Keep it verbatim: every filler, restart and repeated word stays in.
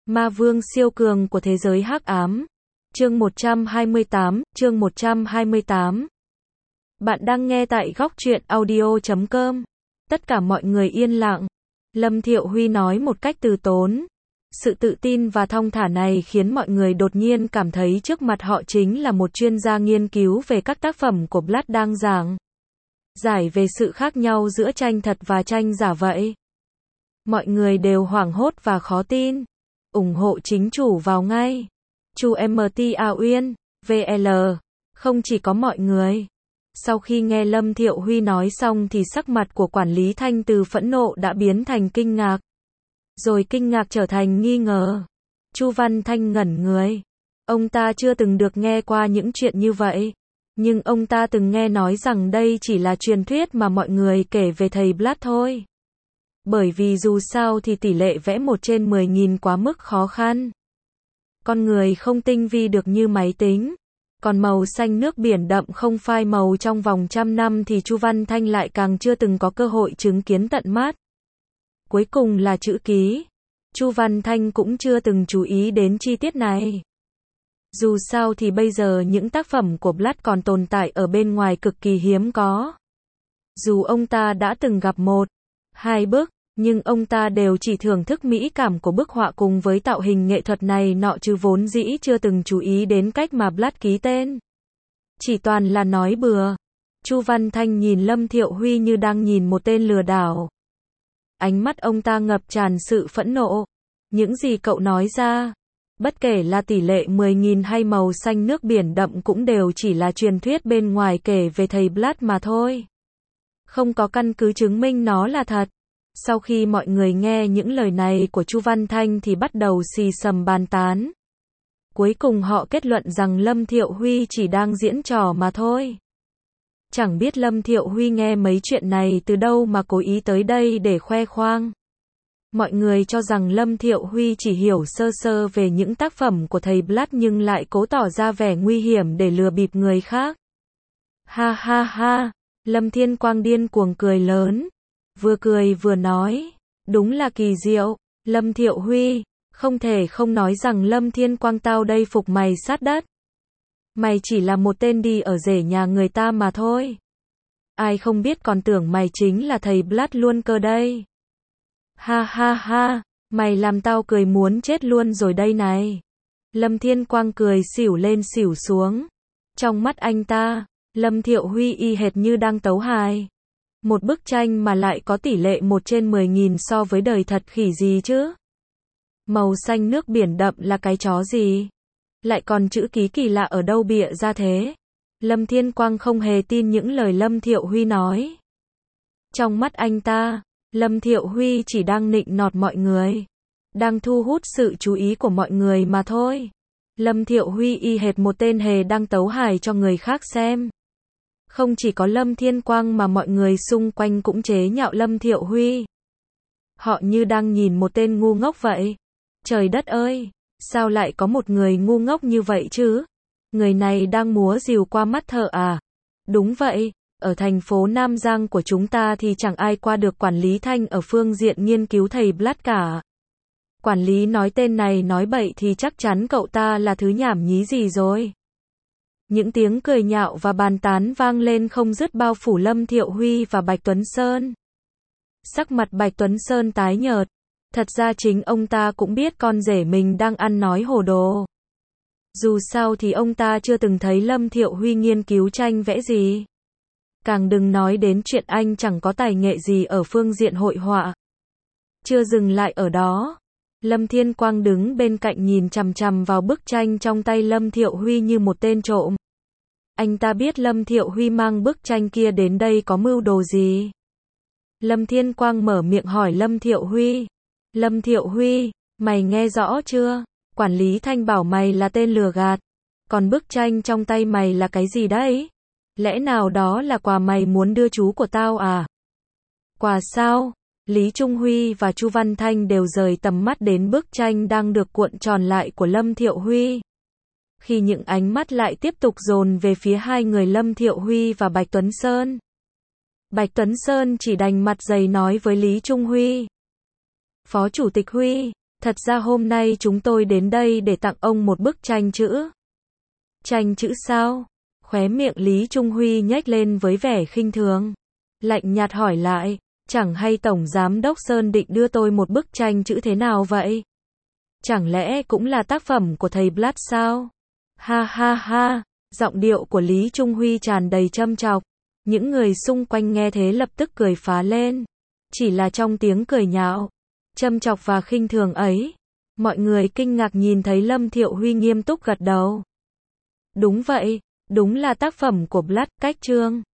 Ma vương siêu cường của thế giới hắc ám. Chương một trăm hai mươi tám, chương một trăm hai mươi tám. Bạn đang nghe tại góc truyện audio chấm com. Tất cả mọi người yên lặng. Lâm Thiệu Huy nói một cách từ tốn. Sự tự tin và thong thả này khiến mọi người đột nhiên cảm thấy trước mặt họ chính là một chuyên gia nghiên cứu về các tác phẩm của Blood đang giảng giải về sự khác nhau giữa tranh thật và tranh giả vậy. Mọi người đều hoảng hốt và khó tin. Ủng hộ chính chủ vào ngay. Chu em tê a Uyên, vê lờ. Không chỉ có mọi người. Sau khi nghe Lâm Thiệu Huy nói xong thì sắc mặt của quản lý Thanh từ phẫn nộ đã biến thành kinh ngạc. Rồi kinh ngạc trở thành nghi ngờ. Chu Văn Thanh ngẩn người. Ông ta chưa từng được nghe qua những chuyện như vậy. Nhưng ông ta từng nghe nói rằng đây chỉ là truyền thuyết mà mọi người kể về thầy Blood thôi. Bởi vì dù sao thì tỷ lệ vẽ một trên mười nghìn quá mức khó khăn. Con người không tinh vi được như máy tính. Còn màu xanh nước biển đậm không phai màu trong vòng trăm năm thì Chu Văn Thanh lại càng chưa từng có cơ hội chứng kiến tận mắt. Cuối cùng là chữ ký. Chu Văn Thanh cũng chưa từng chú ý đến chi tiết này. Dù sao thì bây giờ những tác phẩm của Blood còn tồn tại ở bên ngoài cực kỳ hiếm có. Dù ông ta đã từng gặp một, hai bức, nhưng ông ta đều chỉ thưởng thức mỹ cảm của bức họa cùng với tạo hình nghệ thuật này nọ chứ vốn dĩ chưa từng chú ý đến cách mà Blood ký tên. Chỉ toàn là nói bừa. Chu Văn Thanh nhìn Lâm Thiệu Huy như đang nhìn một tên lừa đảo. Ánh mắt ông ta ngập tràn sự phẫn nộ. Những gì cậu nói ra, bất kể là tỷ lệ mười nghìn hay màu xanh nước biển đậm cũng đều chỉ là truyền thuyết bên ngoài kể về thầy Blood mà thôi. Không có căn cứ chứng minh nó là thật. Sau khi mọi người nghe những lời này của Chu Văn Thanh thì bắt đầu xì xầm bàn tán. Cuối cùng họ kết luận rằng Lâm Thiệu Huy chỉ đang diễn trò mà thôi. Chẳng biết Lâm Thiệu Huy nghe mấy chuyện này từ đâu mà cố ý tới đây để khoe khoang. Mọi người cho rằng Lâm Thiệu Huy chỉ hiểu sơ sơ về những tác phẩm của thầy Blood nhưng lại cố tỏ ra vẻ nguy hiểm để lừa bịp người khác. Ha ha ha, Lâm Thiên Quang điên cuồng cười lớn. Vừa cười vừa nói, đúng là kỳ diệu, Lâm Thiệu Huy, không thể không nói rằng Lâm Thiên Quang tao đây phục mày sát đất. Mày chỉ là một tên đi ở rể nhà người ta mà thôi. Ai không biết còn tưởng mày chính là thầy Blood luôn cơ đây. Ha ha ha, mày làm tao cười muốn chết luôn rồi đây này. Lâm Thiên Quang cười xỉu lên xỉu xuống. Trong mắt anh ta, Lâm Thiệu Huy y hệt như đang tấu hài. Một bức tranh mà lại có tỷ lệ một trên mười nghìn so với đời thật khỉ gì chứ? Màu xanh nước biển đậm là cái chó gì? Lại còn chữ ký kỳ lạ ở đâu bịa ra thế? Lâm Thiên Quang không hề tin những lời Lâm Thiệu Huy nói. Trong mắt anh ta, Lâm Thiệu Huy chỉ đang nịnh nọt mọi người. Đang thu hút sự chú ý của mọi người mà thôi. Lâm Thiệu Huy y hệt một tên hề đang tấu hài cho người khác xem. Không chỉ có Lâm Thiên Quang mà mọi người xung quanh cũng chế nhạo Lâm Thiệu Huy. Họ như đang nhìn một tên ngu ngốc vậy. Trời đất ơi, sao lại có một người ngu ngốc như vậy chứ? Người này đang múa rìu qua mắt thợ à? Đúng vậy, ở thành phố Nam Giang của chúng ta thì chẳng ai qua được quản lý Thanh ở phương diện nghiên cứu thầy Blood cả. Quản lý nói tên này nói bậy thì chắc chắn cậu ta là thứ nhảm nhí gì rồi. Những tiếng cười nhạo và bàn tán vang lên không dứt bao phủ Lâm Thiệu Huy và Bạch Tuấn Sơn. Sắc mặt Bạch Tuấn Sơn tái nhợt. Thật ra chính ông ta cũng biết con rể mình đang ăn nói hồ đồ. Dù sao thì ông ta chưa từng thấy Lâm Thiệu Huy nghiên cứu tranh vẽ gì. Càng đừng nói đến chuyện anh chẳng có tài nghệ gì ở phương diện hội họa. Chưa dừng lại ở đó. Lâm Thiên Quang đứng bên cạnh nhìn chằm chằm vào bức tranh trong tay Lâm Thiệu Huy như một tên trộm. Anh ta biết Lâm Thiệu Huy mang bức tranh kia đến đây có mưu đồ gì. Lâm Thiên Quang mở miệng hỏi Lâm Thiệu Huy. Lâm Thiệu Huy, mày nghe rõ chưa? Quản lý Thanh bảo mày là tên lừa gạt. Còn bức tranh trong tay mày là cái gì đấy? Lẽ nào đó là quà mày muốn đưa chú của tao à? Quà sao? Lý Trung Huy và Chu Văn Thanh đều rời tầm mắt đến bức tranh đang được cuộn tròn lại của Lâm Thiệu Huy. Khi những ánh mắt lại tiếp tục dồn về phía hai người Lâm Thiệu Huy và Bạch Tuấn Sơn. Bạch Tuấn Sơn chỉ đành mặt dày nói với Lý Trung Huy. Phó Chủ tịch Huy, Thật ra hôm nay chúng tôi đến đây để tặng ông một bức tranh chữ. Tranh chữ sao? Khóe miệng Lý Trung Huy nhếch lên với vẻ khinh thường. Lạnh nhạt hỏi lại, chẳng hay Tổng Giám đốc Sơn định đưa tôi một bức tranh chữ thế nào vậy? Chẳng lẽ cũng là tác phẩm của thầy Blood sao? Ha ha ha, giọng điệu của Lý Trung Huy tràn đầy châm chọc. Những người xung quanh nghe thế lập tức cười phá lên. Chỉ là trong tiếng cười nhạo, châm chọc và khinh thường ấy, mọi người kinh ngạc nhìn thấy Lâm Thiệu Huy nghiêm túc gật đầu. Đúng vậy, đúng là tác phẩm của Blood, cách chương.